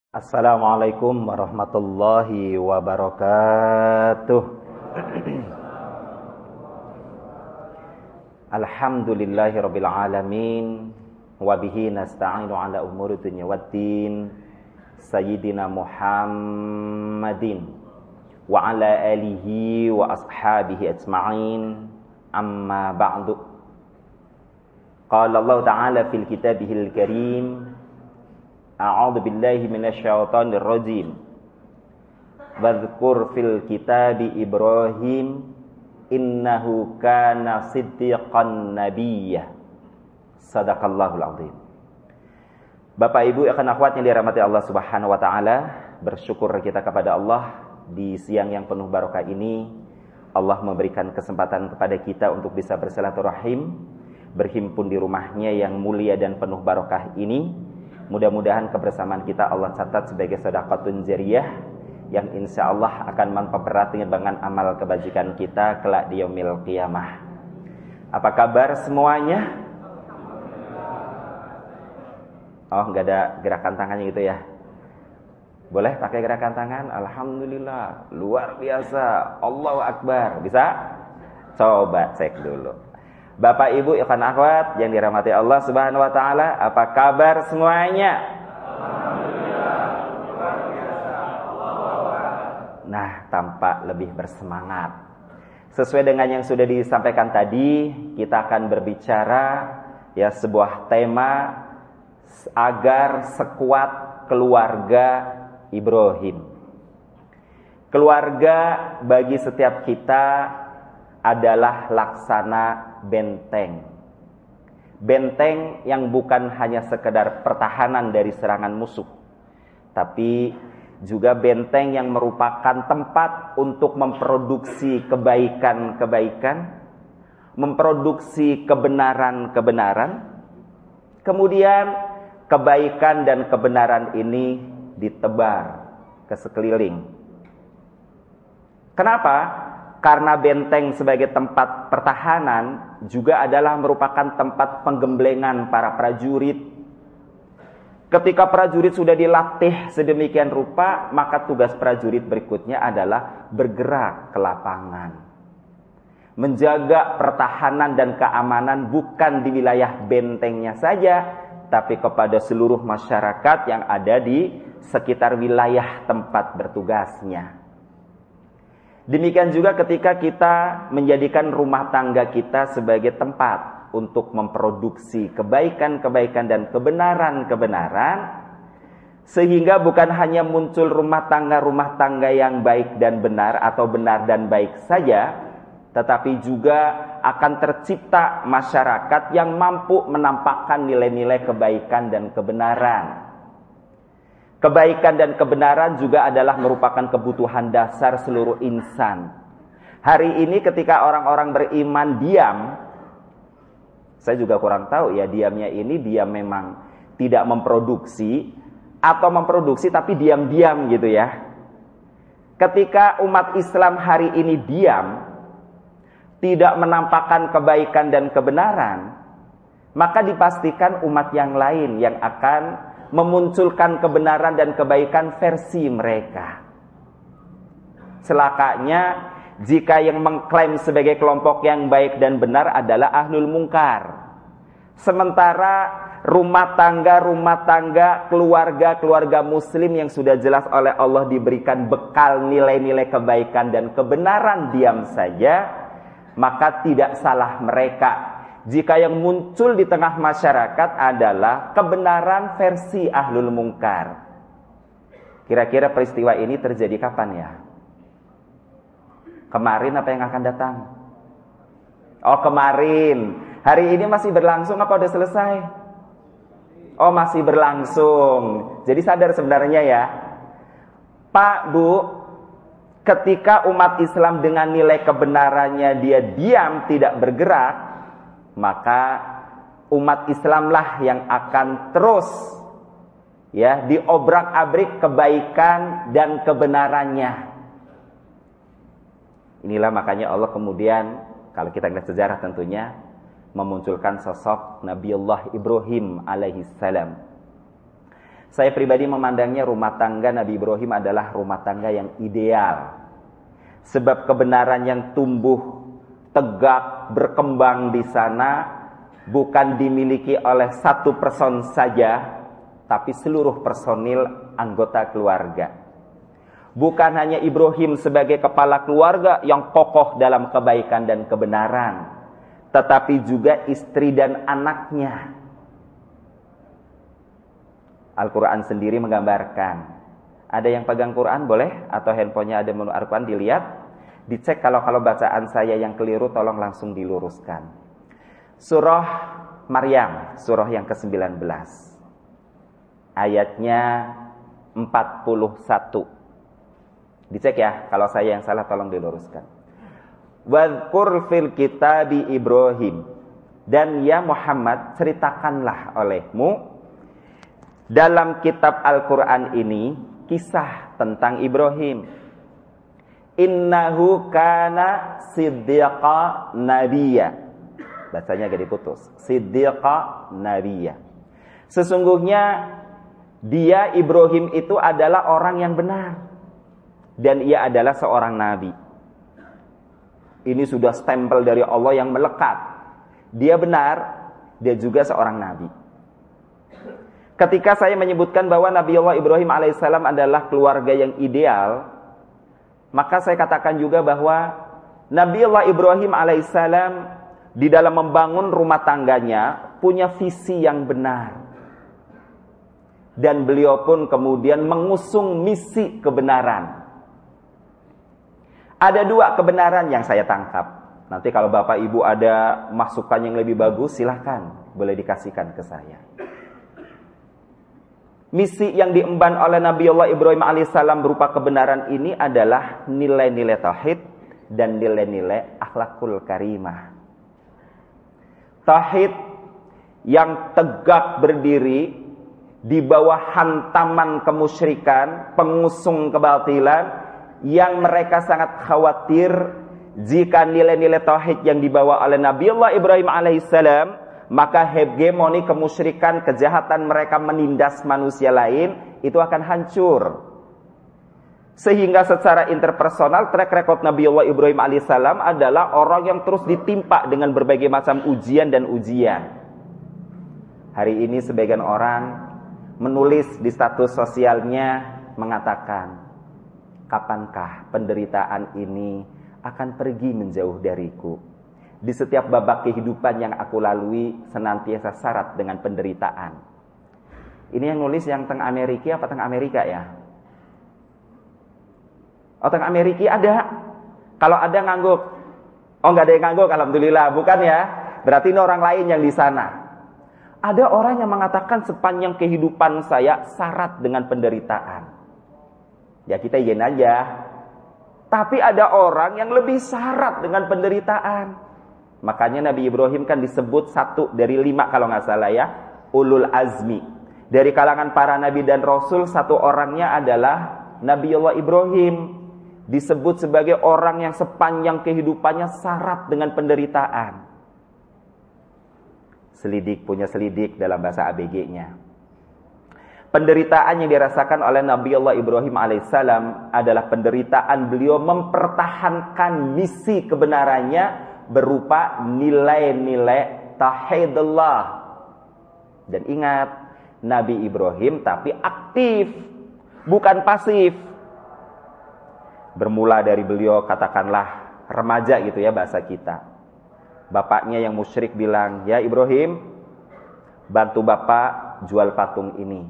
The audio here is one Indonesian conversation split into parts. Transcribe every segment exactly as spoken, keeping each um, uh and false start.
Assalamualaikum warahmatullahi wabarakatuh. Alhamdulillahirabbil alamin wa bihi nasta'inu ala umuri dunya waddin. Sayyidina Muhammadin wa ala alihi wa ashabihi ajma'in. Amma ba'du. Qala Allah Ta'ala fil kitabihil karim, A'udzu billahi minasyaitonir rajim. Wadhkur fil kitabi Ibrahim innahu kana siddiqan nabiyya. Shadaqallahul azim. Bapak Ibu akan akhwat yang dirahmati Allah Subhanahu wa taala, bersyukur kita kepada Allah di siang yang penuh barokah ini. Allah memberikan kesempatan kepada kita untuk bisa bersilaturahim, berhimpun di rumahnya yang mulia dan penuh barokah ini. Mudah-mudahan kebersamaan kita Allah catat sebagai sedekahun jariyah yang insya Allah akan mempererat timbangan amal kebajikan kita kelak di yaumil qiyamah. Apa kabar semuanya? Oh, nggak ada gerakan tangannya gitu ya? Boleh pakai gerakan tangan? Alhamdulillah, luar biasa. Allahu Akbar. Bisa? Coba cek dulu. Bapak Ibu ikhwan akhwat yang dirahmati Allah Subhanahu wa taala, apa kabar semuanya? Alhamdulillah, luar biasa. Allahu Akbar. Nah, tampak lebih bersemangat. Sesuai dengan yang sudah disampaikan tadi, kita akan berbicara ya sebuah tema agar sekuat keluarga Ibrahim. Keluarga bagi setiap kita adalah laksana benteng. Benteng yang bukan hanya sekedar pertahanan dari serangan musuh, tapi juga benteng yang merupakan tempat untuk memproduksi kebaikan-kebaikan, memproduksi kebenaran-kebenaran. Kemudian kebaikan dan kebenaran ini ditebar ke sekeliling. Kenapa? Karena benteng sebagai tempat pertahanan juga adalah merupakan tempat penggemblengan para prajurit. Ketika prajurit sudah dilatih sedemikian rupa, maka tugas prajurit berikutnya adalah bergerak ke lapangan. Menjaga pertahanan dan keamanan bukan di wilayah bentengnya saja, tapi kepada seluruh masyarakat yang ada di sekitar wilayah tempat bertugasnya. Demikian juga ketika kita menjadikan rumah tangga kita sebagai tempat untuk memproduksi kebaikan-kebaikan dan kebenaran-kebenaran, sehingga bukan hanya muncul rumah tangga-rumah tangga yang baik dan benar atau benar dan baik saja, tetapi juga akan tercipta masyarakat yang mampu menampakkan nilai-nilai kebaikan dan kebenaran. Kebaikan dan kebenaran juga adalah merupakan kebutuhan dasar seluruh insan. Hari ini ketika orang-orang beriman diam, saya juga kurang tahu ya diamnya ini diam memang tidak memproduksi atau memproduksi tapi diam-diam gitu ya. Ketika umat Islam hari ini diam, tidak menampakkan kebaikan dan kebenaran, maka dipastikan umat yang lain yang akan memunculkan kebenaran dan kebaikan versi mereka. Celakanya jika yang mengklaim sebagai kelompok yang baik dan benar adalah ahlul mungkar, sementara rumah tangga-rumah tangga, keluarga-keluarga muslim yang sudah jelas oleh Allah diberikan bekal nilai-nilai kebaikan dan kebenaran diam saja, maka tidak salah mereka jika yang muncul di tengah masyarakat adalah kebenaran versi ahlul mungkar. Kira-kira peristiwa ini terjadi kapan ya? Kemarin apa yang akan datang? Oh, kemarin. Hari ini masih berlangsung apa udah selesai? Oh, masih berlangsung. Jadi sadar sebenarnya ya, Pak, Bu, ketika umat Islam dengan nilai kebenarannya dia diam tidak bergerak, maka umat Islamlah yang akan terus ya diobrak-abrik kebaikan dan kebenarannya. Inilah makanya Allah kemudian kalau kita lihat sejarah tentunya memunculkan sosok Nabiullah Ibrahim alaihissalam. Saya pribadi memandangnya rumah tangga Nabi Ibrahim adalah rumah tangga yang ideal. Sebab kebenaran yang tumbuh tegak, berkembang di sana bukan dimiliki oleh satu person saja, tapi seluruh personil anggota keluarga. Bukan hanya Ibrahim sebagai kepala keluarga yang kokoh dalam kebaikan dan kebenaran, tetapi juga istri dan anaknya. Al-Quran sendiri menggambarkan. Ada yang pegang Quran boleh? Atau handphonenya ada menu Al-Quran, dilihat. Dicek kalau kalau bacaan saya yang keliru, tolong langsung diluruskan. Surah Maryam, surah yang kesembilan belas. Ayatnya empat puluh satu. Dicek ya, kalau saya yang salah tolong diluruskan. Wadhkur fil kitabi Ibrahim. Dan ya Muhammad, ceritakanlah olehmu dalam kitab Al-Quran ini kisah tentang Ibrahim. Innahu kana siddiqa nabiyya. Bacanya agak diputus. Siddiqa nabiyya. Sesungguhnya dia Ibrahim itu adalah orang yang benar. Dan ia adalah seorang nabi. Ini sudah stempel dari Allah yang melekat. Dia benar, dia juga seorang nabi. Ketika saya menyebutkan bahwa Nabiullah Ibrahim alaihissalam adalah keluarga yang ideal, maka saya katakan juga bahwa Nabiullah Ibrahim alaihissalam di dalam membangun rumah tangganya punya visi yang benar. Dan beliau pun kemudian mengusung misi kebenaran. Ada dua kebenaran yang saya tangkap. Nanti kalau Bapak Ibu ada masukan yang lebih bagus, silahkan boleh dikasihkan ke saya. Misi yang diemban oleh Nabiullah Ibrahim alaihissalam berupa kebenaran ini adalah nilai-nilai tauhid dan nilai-nilai akhlakul karimah. Tauhid yang tegak berdiri di bawah hantaman kemusyrikan, pengusung kebatilan, yang mereka sangat khawatir jika nilai-nilai tauhid yang dibawa oleh Nabiullah Ibrahim alaihissalam, maka hegemoni kemusyrikan, kejahatan mereka menindas manusia lain, itu akan hancur. Sehingga secara interpersonal, track record Nabiullah Ibrahim alaihissalam adalah orang yang terus ditimpa dengan berbagai macam ujian dan ujian. Hari ini sebagian orang menulis di status sosialnya mengatakan, kapankah penderitaan ini akan pergi menjauh dariku? Di setiap babak kehidupan yang aku lalui senantiasa syarat dengan penderitaan. Ini yang nulis yang teng Amerika apa teng Amerika ya? Oh, teng Amerika ada. Kalau ada ngangguk. Oh, enggak ada yang ngangguk, alhamdulillah. Bukan ya? Berarti ini orang lain yang di sana. Ada orang yang mengatakan sepanjang kehidupan saya syarat dengan penderitaan. Ya kita izin aja. Tapi ada orang yang lebih syarat dengan penderitaan. Makanya Nabi Ibrahim kan disebut satu dari lima kalau nggak salah ya, ulul azmi. Dari kalangan para nabi dan rasul, satu orangnya adalah Nabiullah Ibrahim. Disebut sebagai orang yang sepanjang kehidupannya syarat dengan penderitaan. Selidik punya selidik dalam bahasa A B G-nya. Penderitaan yang dirasakan oleh Nabiullah Ibrahim alaihissalam adalah penderitaan beliau mempertahankan misi kebenarannya berupa nilai-nilai tauhidullah. Dan ingat, Nabi Ibrahim tapi aktif, bukan pasif. Bermula dari beliau katakanlah remaja gitu ya bahasa kita. Bapaknya yang musyrik bilang, "Ya Ibrahim, bantu bapak jual patung ini."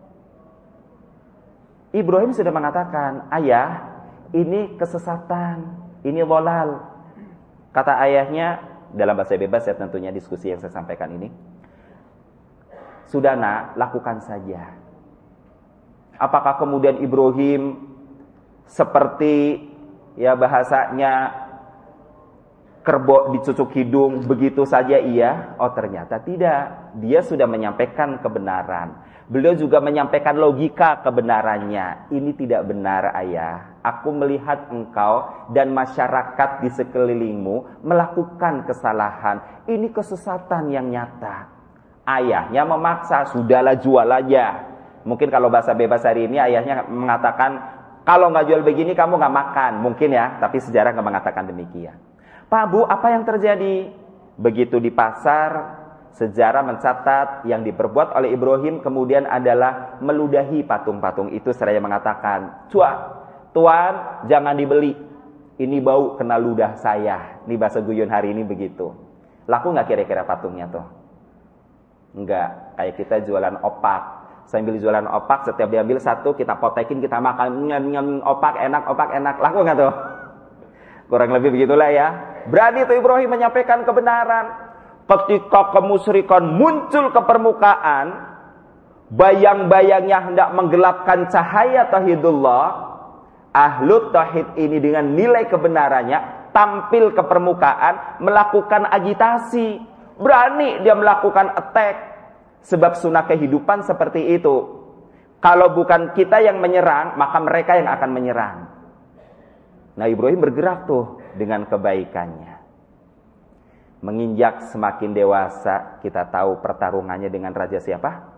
Ibrahim sudah mengatakan, "Ayah, ini kesesatan, ini dhalal." Kata ayahnya, dalam bahasa bebas ya tentunya diskusi yang saya sampaikan ini, "Sudah nak, lakukan saja." Apakah kemudian Ibrahim seperti ya bahasanya kerbau dicucuk hidung begitu saja iya? Oh ternyata tidak. Dia sudah menyampaikan kebenaran. Beliau juga menyampaikan logika kebenarannya. Ini tidak benar ayah. Aku melihat engkau dan masyarakat di sekelilingmu melakukan kesalahan. Ini kesesatan yang nyata. Ayahnya memaksa, sudahlah jual aja. Mungkin kalau bahasa bebas hari ini ayahnya mengatakan, kalau nggak jual begini kamu nggak makan. Mungkin ya, tapi sejarah nggak mengatakan demikian. Pak Bu, apa yang terjadi? Begitu di pasar, sejarah mencatat yang diperbuat oleh Ibrahim kemudian adalah meludahi patung-patung itu seraya mengatakan, Tuan, Tuan jangan dibeli, ini bau kena ludah saya. Ini bahasa guyon hari ini begitu. Laku nggak kira-kira patungnya tuh? Enggak, kayak kita jualan opak. Sambil jualan opak, setiap diambil satu kita potekin, kita makan, nyam-nyam opak enak, opak enak. Laku nggak tuh? Kurang lebih begitulah ya. Berani tuh Ibrahim menyampaikan kebenaran. Ketika kemusyrikan muncul ke permukaan, bayang-bayangnya hendak menggelapkan cahaya tauhidullah, ahlu tauhid ini dengan nilai kebenarannya tampil ke permukaan, melakukan agitasi. Berani dia melakukan attack, sebab sunnah kehidupan seperti itu. Kalau bukan kita yang menyerang, maka mereka yang akan menyerang. Nah, Ibrahim bergerak tuh dengan kebaikannya. Menginjak semakin dewasa, kita tahu pertarungannya dengan raja siapa?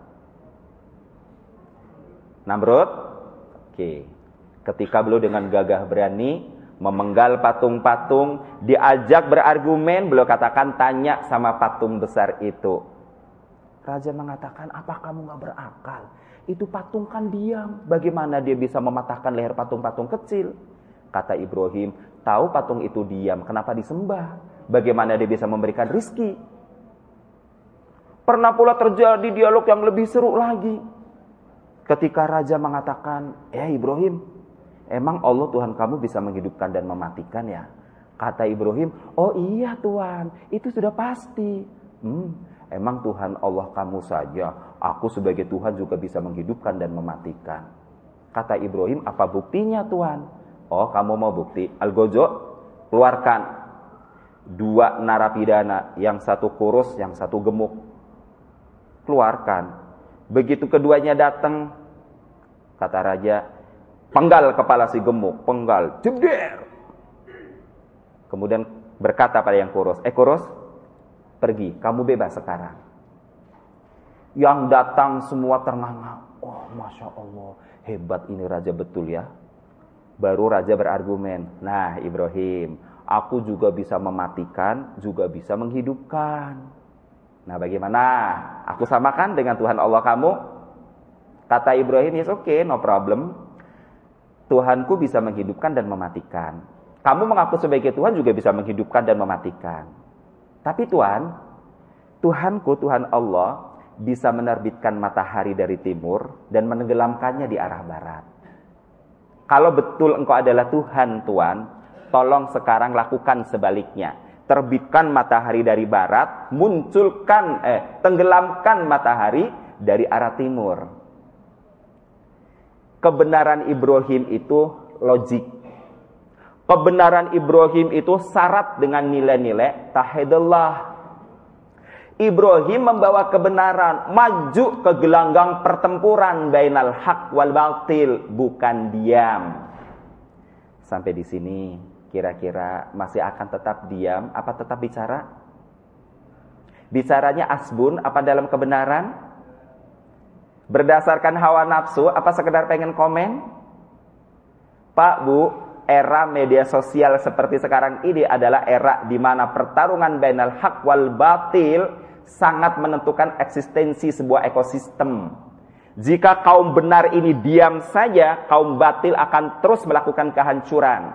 Namrud. Oke. Ketika beliau dengan gagah berani memenggal patung-patung, diajak berargumen, beliau katakan, tanya sama patung besar itu. Raja mengatakan, apa kamu gak berakal? Itu patung kan diam, bagaimana dia bisa mematahkan leher patung-patung kecil? Kata Ibrahim, tahu patung itu diam, kenapa disembah? Bagaimana dia bisa memberikan rizki? Pernah pula terjadi dialog yang lebih seru lagi. Ketika raja mengatakan, eh Ibrahim, emang Allah Tuhan kamu bisa menghidupkan dan mematikan ya? Kata Ibrahim, oh iya Tuhan, itu sudah pasti. Hmm, emang Tuhan Allah kamu saja, aku sebagai Tuhan juga bisa menghidupkan dan mematikan. Kata Ibrahim, apa buktinya Tuhan? Oh kamu mau bukti? Al-Gojo, keluarkan. Dua narapidana, yang satu kurus, yang satu gemuk. Keluarkan. Begitu keduanya datang, kata raja, penggal kepala si gemuk, penggal, jeder. Kemudian berkata pada yang kurus, eh kurus, pergi, kamu bebas sekarang. Yang datang semua ternganga. Oh Masya Allah, hebat ini raja betul ya. Baru raja berargumen, nah Ibrahim, aku juga bisa mematikan, juga bisa menghidupkan. Nah bagaimana? Aku samakan dengan Tuhan Allah kamu? Kata Ibrahim, yes oke, okay, no problem. Tuhanku bisa menghidupkan dan mematikan. Kamu mengaku sebagai Tuhan juga bisa menghidupkan dan mematikan. Tapi Tuhan, Tuhanku, Tuhan Allah, bisa menerbitkan matahari dari timur dan menenggelamkannya di arah barat. Kalau betul engkau adalah Tuhan, Tuhan, tolong sekarang lakukan sebaliknya. Terbitkan matahari dari barat, munculkan, eh, tenggelamkan matahari dari arah timur. Kebenaran Ibrahim itu logik. Kebenaran Ibrahim itu syarat dengan nilai-nilai tauhidullah. Ibrahim membawa kebenaran, maju ke gelanggang pertempuran bainal haq wal batil, bukan diam. Sampai di sini kira-kira masih akan tetap diam apa tetap bicara? Bicaranya asbun apa dalam kebenaran? Berdasarkan hawa nafsu apa sekedar pengen komen? Pak Bu, era media sosial seperti sekarang ini adalah era di mana pertarungan bainal haq wal batil sangat menentukan eksistensi sebuah ekosistem. Jika kaum benar ini diam saja, kaum batil akan terus melakukan kehancuran.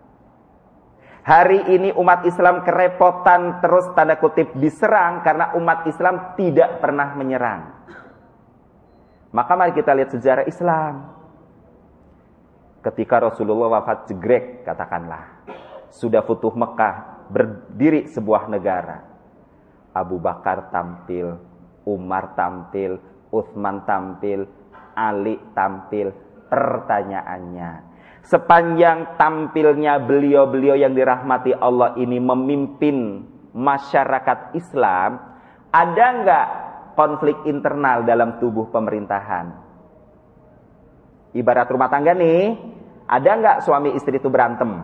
Hari ini umat Islam kerepotan terus tanda kutip diserang karena umat Islam tidak pernah menyerang. Maka mari kita lihat sejarah Islam. Ketika Rasulullah wafat jegrek, katakanlah, sudah futuh Mekah, berdiri sebuah negara. Abu Bakar tampil, Umar tampil, Utsman tampil, Ali tampil. Pertanyaannya, sepanjang tampilnya beliau-beliau yang dirahmati Allah ini memimpin masyarakat Islam, ada enggak konflik internal dalam tubuh pemerintahan? Ibarat rumah tangga nih, ada enggak suami istri itu berantem?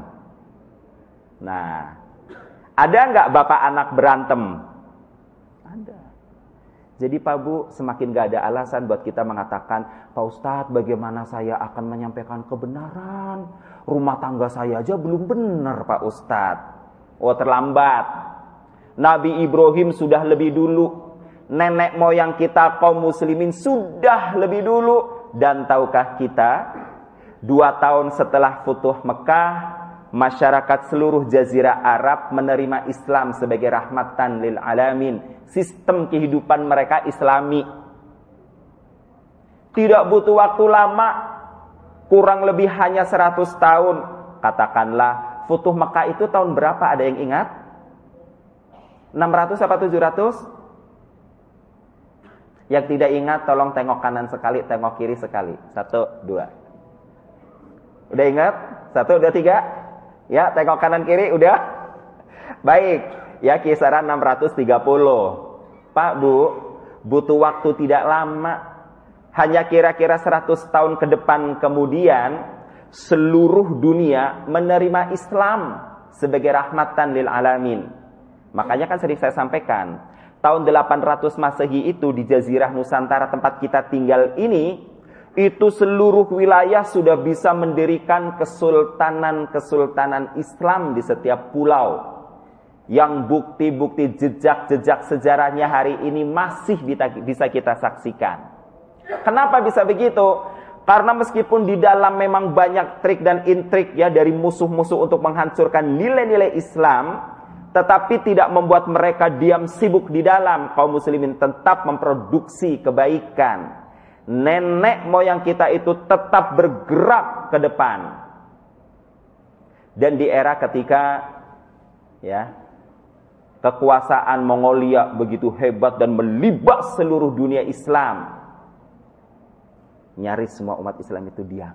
Nah, ada enggak bapak anak berantem? Ada. Jadi Pak Bu, semakin gak ada alasan buat kita mengatakan, Pak Ustadz, bagaimana saya akan menyampaikan kebenaran? Rumah tangga saya aja belum benar Pak Ustadz. Oh, terlambat. Nabi Ibrahim sudah lebih dulu. Nenek moyang kita kaum muslimin sudah lebih dulu. Dan tahukah kita, dua tahun setelah Futuh Mekah, masyarakat seluruh jazirah Arab menerima Islam sebagai rahmatan lil alamin. Sistem kehidupan mereka Islami. Tidak butuh waktu lama, kurang lebih hanya seratus tahun. Katakanlah Futuh Mekah itu tahun berapa, ada yang ingat? enam ratus apa tujuh ratus? Yang tidak ingat tolong tengok kanan sekali, tengok kiri sekali. Satu, dua. Udah ingat? Satu, dua, tiga. Ya, tengok kanan kiri, udah? Baik, ya kisaran enam ratus tiga puluh. Pak Bu, butuh waktu tidak lama. Hanya kira-kira seratus tahun ke depan kemudian, seluruh dunia menerima Islam sebagai rahmatan lil alamin. Makanya kan sering saya sampaikan, tahun delapan ratus Masehi itu di Jazirah Nusantara tempat kita tinggal ini, itu seluruh wilayah sudah bisa mendirikan kesultanan-kesultanan Islam di setiap pulau. Yang bukti-bukti jejak-jejak sejarahnya hari ini masih bisa kita saksikan. Kenapa bisa begitu? Karena meskipun di dalam memang banyak trik dan intrik ya dari musuh-musuh untuk menghancurkan nilai-nilai Islam, tetapi tidak membuat mereka diam sibuk di dalam. Kaum muslimin tetap memproduksi kebaikan. Nenek moyang kita itu tetap bergerak ke depan. Dan di era ketika ya kekuasaan Mongolia begitu hebat dan melibas seluruh dunia Islam, nyaris semua umat Islam itu diam.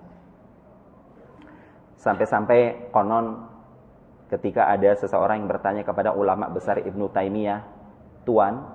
Sampai-sampai konon ketika ada seseorang yang bertanya kepada ulama besar Ibnu Taimiyah, Tuan,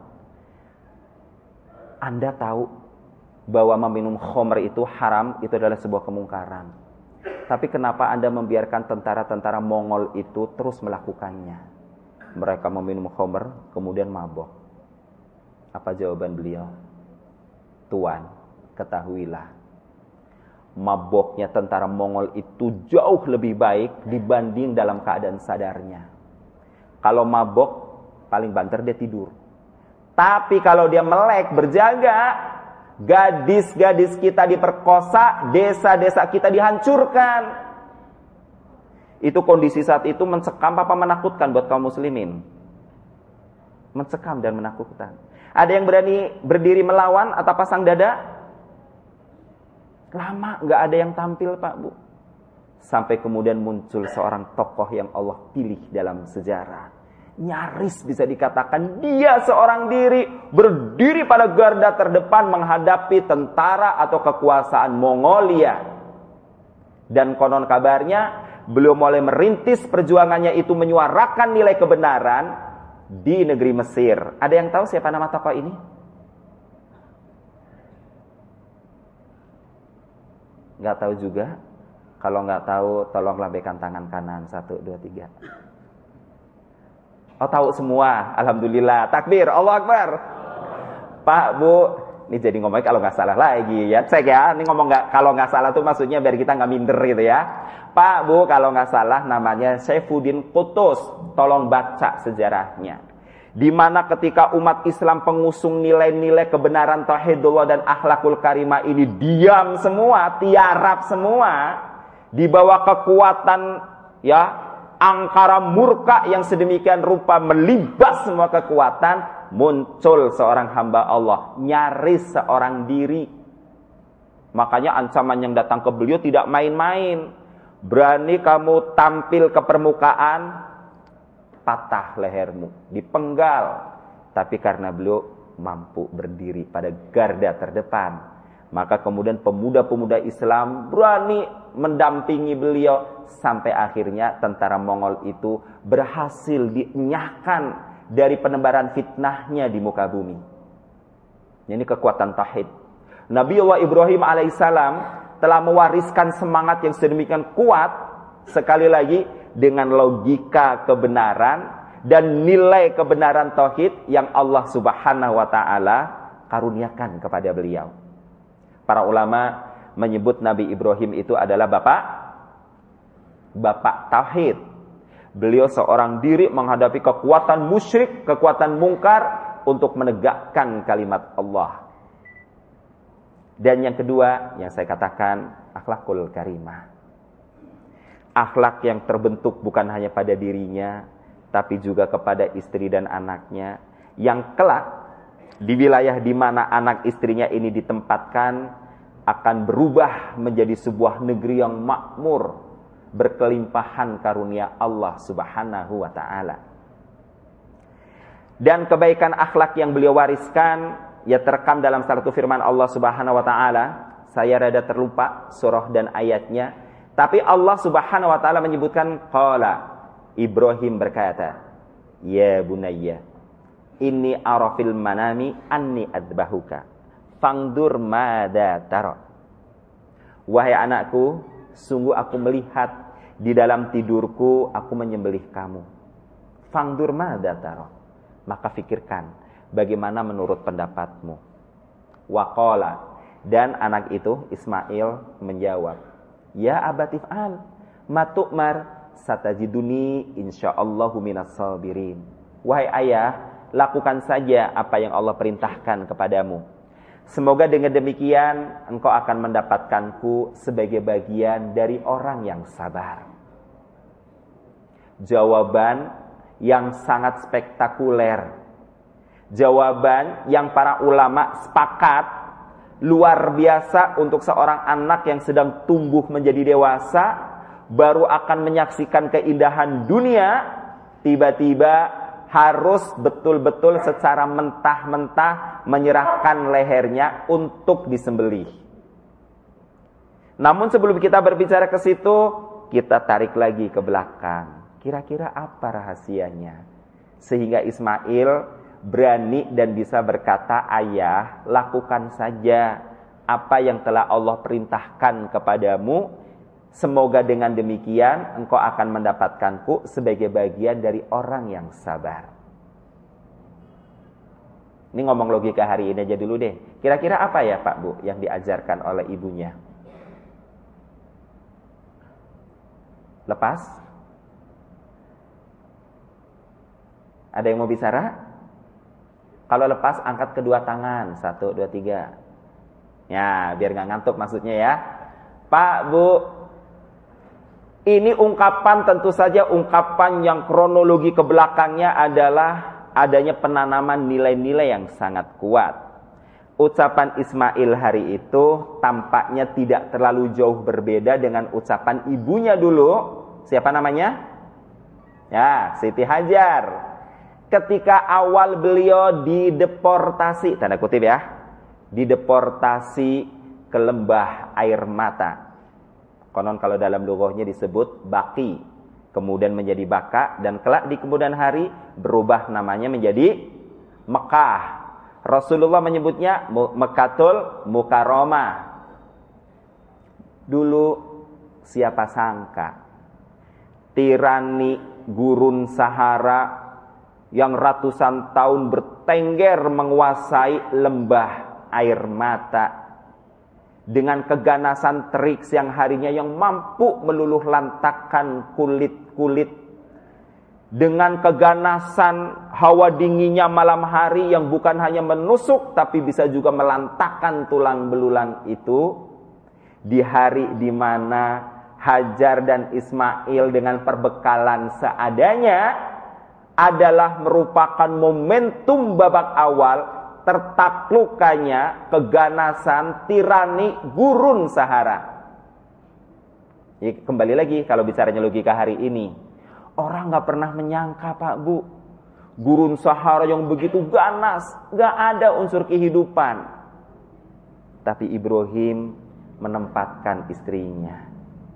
Anda tahu bahwa meminum khamr itu haram, itu adalah sebuah kemungkaran. Tapi kenapa Anda membiarkan tentara-tentara Mongol itu terus melakukannya? Mereka meminum khamr, kemudian mabok. Apa jawaban beliau? Tuan, ketahuilah, maboknya tentara Mongol itu jauh lebih baik dibanding dalam keadaan sadarnya. Kalau mabok, paling banter dia tidur. Tapi kalau dia melek, berjaga, gadis-gadis kita diperkosa, desa-desa kita dihancurkan. Itu kondisi saat itu mencekam apa menakutkan buat kaum muslimin? Mencekam dan menakutkan. Ada yang berani berdiri melawan atau pasang dada? Lama gak ada yang tampil Pak Bu. Sampai kemudian muncul seorang tokoh yang Allah pilih dalam sejarah. Nyaris bisa dikatakan dia seorang diri berdiri pada garda terdepan menghadapi tentara atau kekuasaan Mongolia. Dan konon kabarnya beliau mulai merintis perjuangannya itu menyuarakan nilai kebenaran di negeri Mesir. Ada yang tahu siapa nama tokoh ini? Gak tahu juga. Kalau gak tahu, tolong lambaikan tangan kanan. Satu, dua, tiga. Oh, tahu semua. Alhamdulillah. Takbir. Allah Akbar. Pak, Bu, ini jadi ngomongnya kalau gak salah lagi ya. Cek ya. Ini ngomong gak, kalau gak salah tuh maksudnya biar kita gak minder gitu ya. Pak, Bu, kalau nggak salah namanya Saifuddin Qutuz. Tolong baca sejarahnya. Di mana ketika umat Islam pengusung nilai-nilai kebenaran tauhidullah dan akhlakul karimah ini diam semua, tiarap semua, di bawah kekuatan ya angkara murka yang sedemikian rupa melibas semua kekuatan, muncul seorang hamba Allah, nyaris seorang diri. Makanya ancaman yang datang ke beliau tidak main-main. Berani kamu tampil ke permukaan, patah lehermu, dipenggal. Tapi karena beliau mampu berdiri pada garda terdepan, maka kemudian pemuda-pemuda Islam berani mendampingi beliau. Sampai akhirnya tentara Mongol itu berhasil dienyahkan dari penebaran fitnahnya di muka bumi. Ini kekuatan tauhid. Nabiullah Ibrahim alaihissalam telah mewariskan semangat yang sedemikian kuat, sekali lagi dengan logika kebenaran dan nilai kebenaran tauhid yang Allah Subhanahu wa taala karuniakan kepada beliau. Para ulama menyebut Nabi Ibrahim itu adalah bapak bapak tauhid. Beliau seorang diri menghadapi kekuatan musyrik, kekuatan mungkar untuk menegakkan kalimat Allah. Dan yang kedua, yang saya katakan, akhlakul karimah. Akhlak yang terbentuk bukan hanya pada dirinya, tapi juga kepada istri dan anaknya, yang kelak di wilayah di mana anak istrinya ini ditempatkan akan berubah menjadi sebuah negeri yang makmur, berkelimpahan karunia Allah Subhanahu wa ta'ala. Dan kebaikan akhlak yang beliau wariskan ya terekam dalam salah satu firman Allah Subhanahu wa ta'ala. Saya rada terlupa surah dan ayatnya, tapi Allah Subhanahu wa ta'ala menyebutkan qala, Ibrahim berkata, ya bunayya inni ara fil manami anni adbahuka fangdur mada tara. Wahai anakku, sungguh aku melihat di dalam tidurku aku menyembelih kamu. Fangdur mada tara, maka fikirkan bagaimana menurut pendapatmu. Waqala, dan anak itu Ismail menjawab, ya abatif al matukmar satajiduni insyaallahu minas sabirin. Wahai ayah, lakukan saja apa yang Allah perintahkan kepadamu. Semoga dengan demikian engkau akan mendapatkanku sebagai bagian dari orang yang sabar. Jawaban yang sangat spektakuler. Jawaban yang para ulama sepakat luar biasa untuk seorang anak yang sedang tumbuh menjadi dewasa, baru akan menyaksikan keindahan dunia, tiba-tiba harus betul-betul secara mentah-mentah menyerahkan lehernya untuk disembelih. Namun sebelum kita berbicara ke situ, kita tarik lagi ke belakang. Kira-kira apa rahasianya? Sehingga Ismail berani dan bisa berkata, ayah, lakukan saja apa yang telah Allah perintahkan kepadamu. Semoga dengan demikian engkau akan mendapatkanku sebagai bagian dari orang yang sabar. Ini ngomong logika hari ini aja dulu deh. Kira-kira apa ya Pak Bu yang diajarkan oleh ibunya? Lepas? Ada yang mau bicara? Kalau lepas angkat kedua tangan. Satu, dua, tiga. Ya, biar gak ngantuk maksudnya ya. Pak Bu, ini ungkapan, tentu saja ungkapan yang kronologi ke belakangnya adalah adanya penanaman nilai-nilai yang sangat kuat. Ucapan Ismail hari itu tampaknya tidak terlalu jauh berbeda dengan ucapan ibunya dulu. Siapa namanya? Ya, Siti Hajar. Ketika awal beliau dideportasi, tanda kutip ya, dideportasi ke lembah air mata. Konon kalau dalam lughahnya disebut Baqi, kemudian menjadi Baka, dan kelak di kemudian hari berubah namanya menjadi Mekah. Rasulullah menyebutnya Mekkatul Mukarramah. Dulu siapa sangka tirani gurun Sahara yang ratusan tahun bertengger menguasai lembah air mata dengan keganasan terik siang harinya yang mampu meluluh lantakkan kulit-kulit, dengan keganasan hawa dinginnya malam hari yang bukan hanya menusuk tapi bisa juga melantakkan tulang belulang itu, di hari di mana Hajar dan Ismail dengan perbekalan seadanya adalah merupakan momentum babak awal tertaklukkannya keganasan tirani gurun Sahara. Ya, kembali lagi kalau bicaranya logika hari ini, orang gak pernah menyangka Pak Bu, gurun Sahara yang begitu ganas, gak ada unsur kehidupan. Tapi Ibrahim menempatkan istrinya.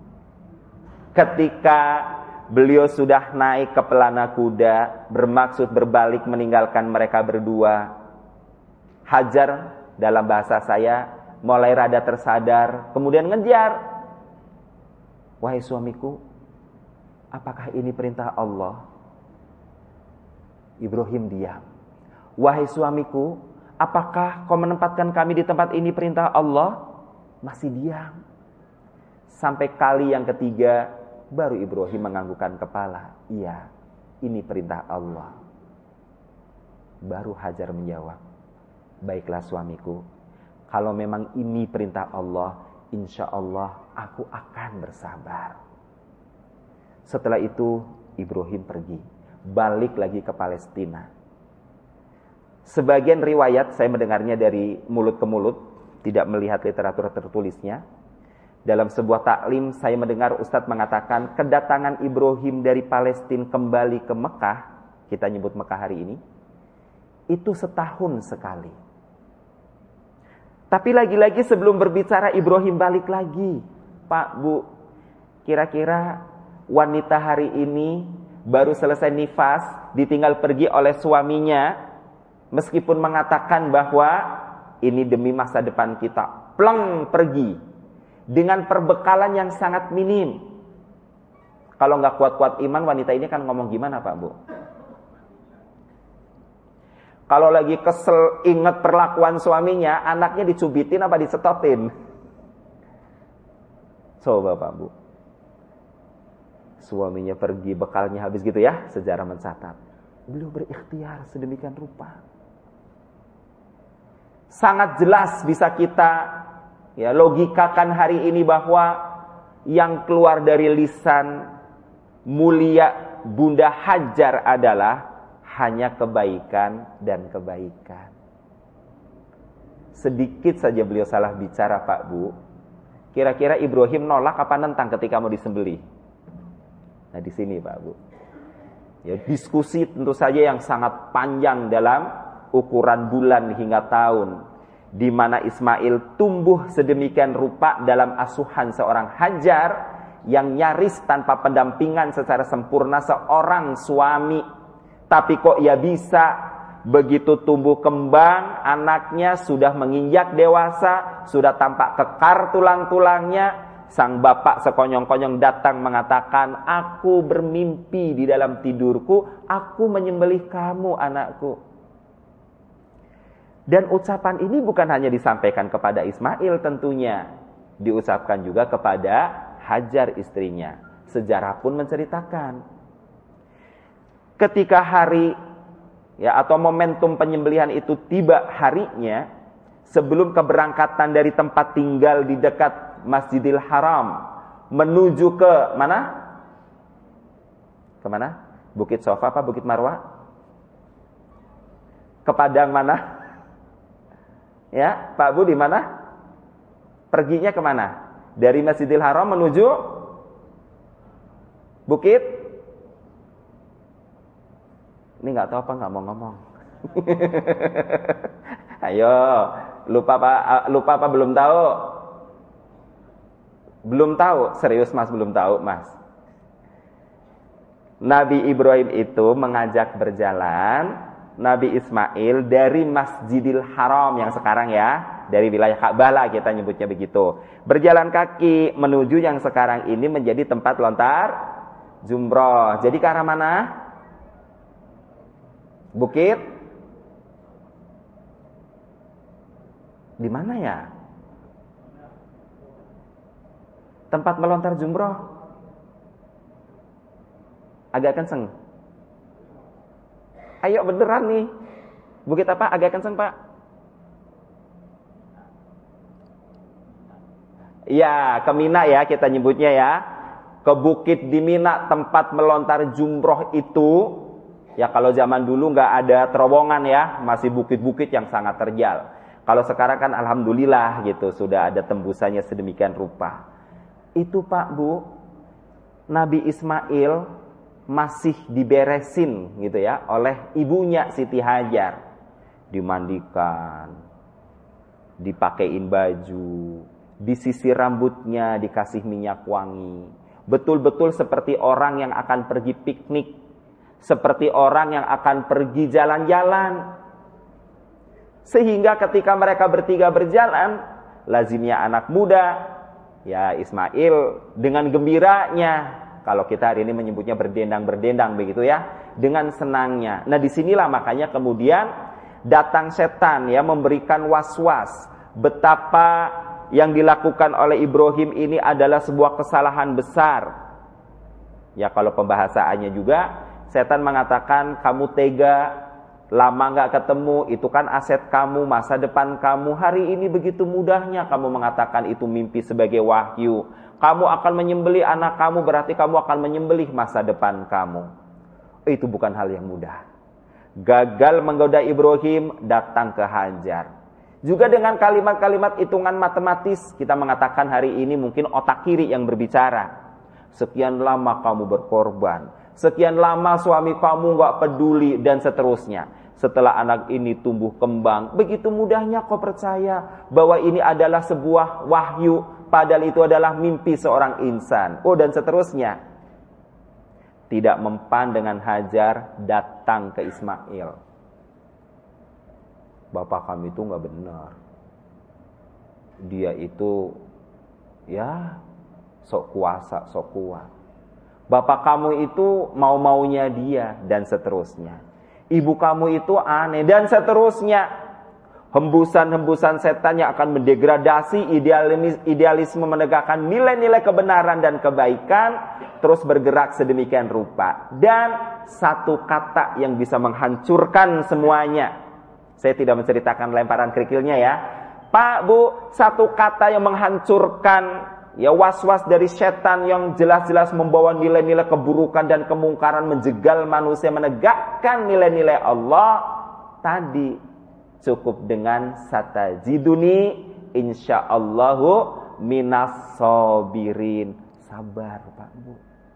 Ketika beliau sudah naik ke pelana kuda, bermaksud berbalik meninggalkan mereka berdua, Hajar dalam bahasa saya mulai rada tersadar, kemudian ngejar. Wahai suamiku, apakah ini perintah Allah? Ibrahim diam. Wahai suamiku, apakah kau menempatkan kami di tempat ini perintah Allah? Masih diam. Sampai kali yang ketiga, baru Ibrahim menganggukkan kepala. Iya, ini perintah Allah. Baru Hajar menjawab, baiklah suamiku, kalau memang ini perintah Allah, insya Allah aku akan bersabar. Setelah itu Ibrahim pergi, balik lagi ke Palestina. Sebagian riwayat saya mendengarnya dari mulut ke mulut, tidak melihat literatur tertulisnya. Dalam sebuah taklim saya mendengar Ustadz mengatakan kedatangan Ibrahim dari Palestina kembali ke Mekah, kita nyebut Mekah hari ini, itu setahun sekali. Tapi lagi-lagi sebelum berbicara Ibrahim balik lagi. Pak, Bu, kira-kira wanita hari ini baru selesai nifas, ditinggal pergi oleh suaminya, meskipun mengatakan bahwa ini demi masa depan kita, pleng pergi dengan perbekalan yang sangat minim. Kalau nggak kuat-kuat iman, wanita ini kan ngomong gimana, Pak, Bu? Kalau lagi kesel ingat perlakuan suaminya, anaknya dicubitin apa dicetotin? Coba, Pak, Bu. Suaminya pergi, bekalnya habis gitu ya, sejarah mencatat. Beliau berikhtiar sedemikian rupa. Sangat jelas bisa kita ya logikakan hari ini bahwa yang keluar dari lisan mulia Bunda Hajar adalah hanya kebaikan dan kebaikan. Sedikit saja beliau salah bicara, Pak, Bu. Kira-kira Ibrahim nolak apa nentang ketika mau disembelih? Nah, di sini, Pak, Bu. Ya, diskusi tentu saja yang sangat panjang dalam ukuran bulan hingga tahun, di mana Ismail tumbuh sedemikian rupa dalam asuhan seorang Hajar yang nyaris tanpa pendampingan secara sempurna seorang suami. Tapi kok ia bisa begitu tumbuh kembang, anaknya sudah menginjak dewasa, sudah tampak kekar tulang-tulangnya, sang bapak sekonyong-konyong datang mengatakan, aku bermimpi di dalam tidurku, aku menyembelih kamu, anakku. Dan ucapan ini bukan hanya disampaikan kepada Ismail tentunya, diucapkan juga kepada Hajar istrinya. Sejarah pun menceritakan, ketika hari ya atau momentum penyembelihan itu tiba harinya, sebelum keberangkatan dari tempat tinggal di dekat Masjidil Haram menuju ke mana? Ke mana? Bukit Sofa apa Bukit Marwah? Ke Padang mana? Ya, Pak, Bu, di mana? Perginya ke mana? Dari Masjidil Haram menuju Bukit. Ini nggak tahu apa nggak mau ngomong. Ayo, lupa apa? Lupa apa belum tahu? Belum tahu, serius Mas, belum tahu Mas. Nabi Ibrahim itu mengajak berjalan Nabi Ismail dari Masjidil Haram yang sekarang ya, dari wilayah Ka'bah lah kita nyebutnya begitu. Berjalan kaki menuju yang sekarang ini menjadi tempat lontar jumroh. Jadi ke arah mana? Bukit di mana ya? Tempat melontar jumroh. Agak kenceng. Ayo beneran nih. Bukit apa? Agak kenceng, Pak. Ya, ke Mina ya kita nyebutnya ya. Ke bukit di Mina, tempat melontar jumroh itu. Ya kalau zaman dulu nggak ada terowongan ya, masih bukit-bukit yang sangat terjal. Kalau sekarang kan alhamdulillah gitu, sudah ada tembusannya sedemikian rupa. Itu, Pak, Bu, Nabi Ismail masih diberesin gitu ya oleh ibunya Siti Hajar. Dimandikan, dipakein baju, disisir rambutnya, dikasih minyak wangi. Betul-betul seperti orang yang akan pergi piknik, seperti orang yang akan pergi jalan-jalan. Sehingga ketika mereka bertiga berjalan, lazimnya anak muda, ya Ismail dengan gembiranya, kalau kita hari ini menyebutnya berdendang-berdendang begitu ya, dengan senangnya. Nah disinilah makanya kemudian datang setan ya memberikan was-was betapa yang dilakukan oleh Ibrahim ini adalah sebuah kesalahan besar. Ya kalau pembahasaannya juga setan mengatakan kamu tega, lama gak ketemu, itu kan aset kamu, masa depan kamu. Hari ini begitu mudahnya kamu mengatakan itu mimpi sebagai wahyu. Kamu akan menyembelih anak kamu, berarti kamu akan menyembelih masa depan kamu. Itu bukan hal yang mudah. Gagal menggoda Ibrahim, datang ke Hajar. Juga dengan kalimat-kalimat hitungan matematis, kita mengatakan hari ini mungkin otak kiri yang berbicara. Sekian lama kamu berkorban, sekian lama suami kamu gak peduli, dan seterusnya. Setelah anak ini tumbuh kembang, begitu mudahnya kau percaya bahwa ini adalah sebuah wahyu, padahal itu adalah mimpi seorang insan. Oh, dan seterusnya. Tidak mempan dengan Hajar, datang ke Ismail. Bapak kami itu gak benar. Dia itu ya sok kuasa, sok kuat. Bapak kamu itu mau-maunya dia, dan seterusnya. Ibu kamu itu aneh, dan seterusnya. Hembusan-hembusan setan yang akan mendegradasi idealisme, menegakkan nilai-nilai kebenaran dan kebaikan, terus bergerak sedemikian rupa. Dan satu kata yang bisa menghancurkan semuanya. Saya tidak menceritakan lemparan kerikilnya ya. Pak, Bu, satu kata yang menghancurkan ya was-was dari setan yang jelas-jelas membawa nilai-nilai keburukan dan kemungkaran, menjegal manusia, menegakkan nilai-nilai Allah tadi. Cukup dengan satajiduni insyaallahu minas sabirin. Sabar, Pak, Bu.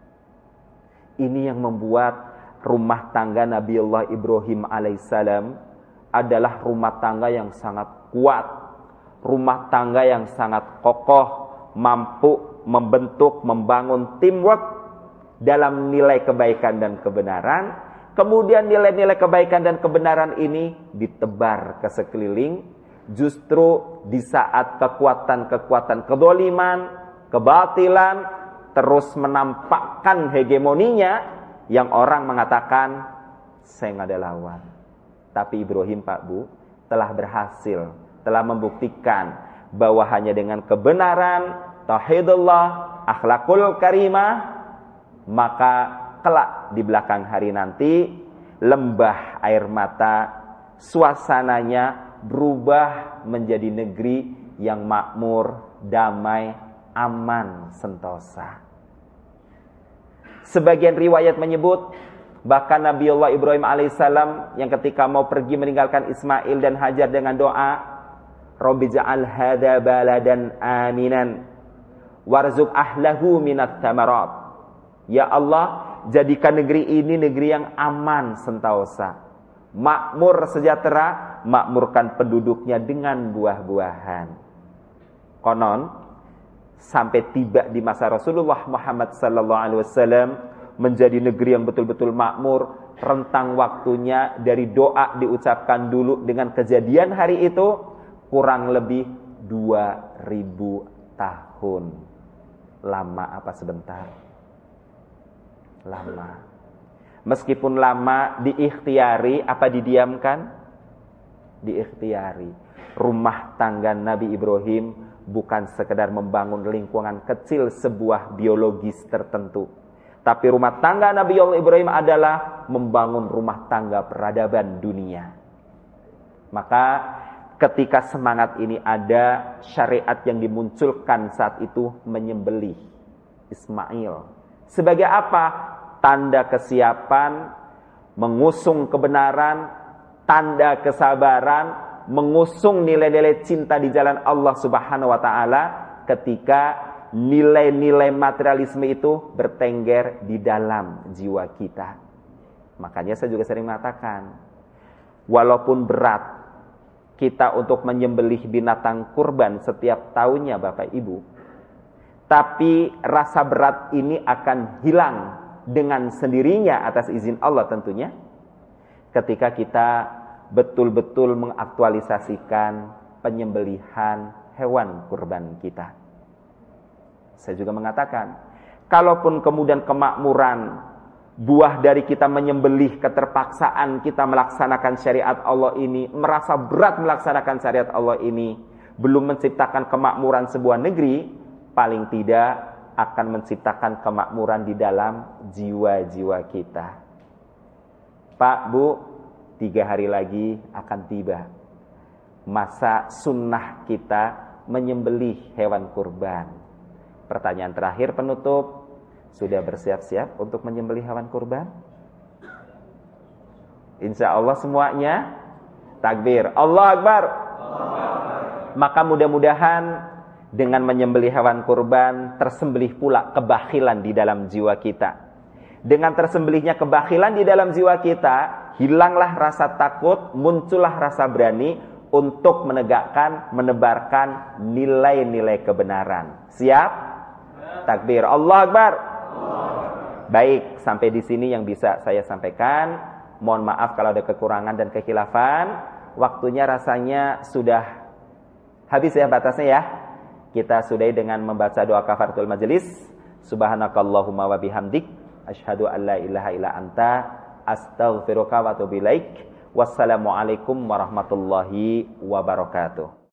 Ini yang membuat rumah tangga Nabiullah Ibrahim alaihissalam adalah rumah tangga yang sangat kuat, rumah tangga yang sangat kokoh, mampu membentuk, membangun teamwork dalam nilai kebaikan dan kebenaran. Kemudian nilai-nilai kebaikan dan kebenaran ini ditebar ke sekeliling. Justru di saat kekuatan-kekuatan kedoliman, kebatilan terus menampakkan hegemoninya, yang orang mengatakan saya nggak ada lawan. Tapi Ibrahim, Pak, Bu, telah berhasil, telah membuktikan bahwa hanya dengan kebenaran, tauhidullah, akhlakul karimah, maka kelak di belakang hari nanti lembah air mata, suasananya berubah menjadi negeri yang makmur, damai, aman, sentosa. Sebagian riwayat menyebut bahkan Nabiullah Ibrahim alaihissalam yang ketika mau pergi meninggalkan Ismail dan Hajar dengan doa, Rabbi ja'al hadza baladan aminan warzuq ahlahu minat thamarat. Ya Allah, jadikan negeri ini negeri yang aman sentosa, makmur sejahtera, makmurkan penduduknya dengan buah-buahan. Konon sampai tiba di masa Rasulullah Muhammad sallallahu alaihi wasallam menjadi negeri yang betul-betul makmur, rentang waktunya dari doa diucapkan dulu dengan kejadian hari itu kurang lebih dua ribu tahun. Lama apa sebentar? Lama. Meskipun lama, diikhtiari apa didiamkan? Diikhtiari. Rumah tangga Nabi Ibrahim bukan sekedar membangun lingkungan kecil sebuah biologis tertentu, tapi rumah tangga Nabi Ibrahim adalah membangun rumah tangga peradaban dunia. Maka ketika semangat ini ada, syariat yang dimunculkan saat itu menyembelih Ismail. Sebagai apa? Tanda kesiapan, mengusung kebenaran, tanda kesabaran, mengusung nilai-nilai cinta di jalan Allah Subhanahu wa taala ketika nilai-nilai materialisme itu bertengger di dalam jiwa kita. Makanya saya juga sering mengatakan, walaupun berat kita untuk menyembelih binatang kurban setiap tahunnya Bapak Ibu, tapi rasa berat ini akan hilang dengan sendirinya atas izin Allah tentunya, ketika kita betul-betul mengaktualisasikan penyembelihan hewan kurban kita. Saya juga mengatakan, kalaupun kemudian kemakmuran buah dari kita menyembelih, keterpaksaan kita melaksanakan syariat Allah ini, merasa berat melaksanakan syariat Allah ini, belum menciptakan kemakmuran sebuah negeri, paling tidak akan menciptakan kemakmuran di dalam jiwa-jiwa kita. Pak, Bu, tiga hari lagi akan tiba masa sunnah kita menyembelih hewan kurban. Pertanyaan terakhir penutup, sudah bersiap-siap untuk menyembelih hewan kurban? Insya Allah semuanya takbir, Allah Akbar. Maka mudah-mudahan dengan menyembelih hewan kurban tersembelih pula kebakhilan di dalam jiwa kita. Dengan tersembelihnya kebakhilan di dalam jiwa kita, hilanglah rasa takut, muncullah rasa berani untuk menegakkan, menebarkan nilai-nilai kebenaran. Siap? Takbir, Allah Akbar. Baik, sampai di sini yang bisa saya sampaikan. Mohon maaf kalau ada kekurangan dan kekhilafan. Waktunya rasanya sudah habis ya batasnya ya. Kita sudahi dengan membaca doa kafaratul majelis. Subhanakallahumma wa bihamdik, asyhadu an la ilaha illa anta, astaghfiruka wa atubu ilaik. Wassalamualaikum warahmatullahi wabarakatuh.